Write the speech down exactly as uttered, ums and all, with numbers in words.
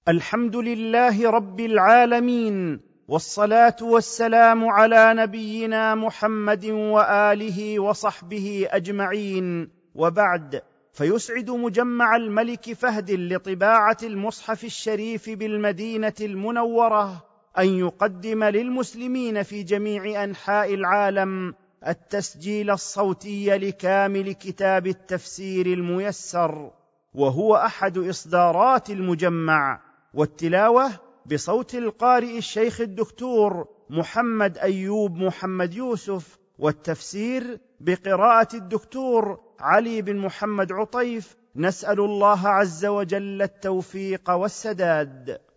الحمد لله رب العالمين، والصلاة والسلام على نبينا محمد وآله وصحبه أجمعين، وبعد. فيسعد مجمع الملك فهد لطباعة المصحف الشريف بالمدينة المنورة أن يقدم للمسلمين في جميع أنحاء العالم التسجيل الصوتي لكامل كتاب التفسير الميسر، وهو أحد إصدارات المجمع، والتلاوة بصوت القارئ الشيخ الدكتور محمد أيوب محمد يوسف، والتفسير بقراءة الدكتور علي بن محمد عطيف. نسأل الله عز وجل التوفيق والسداد.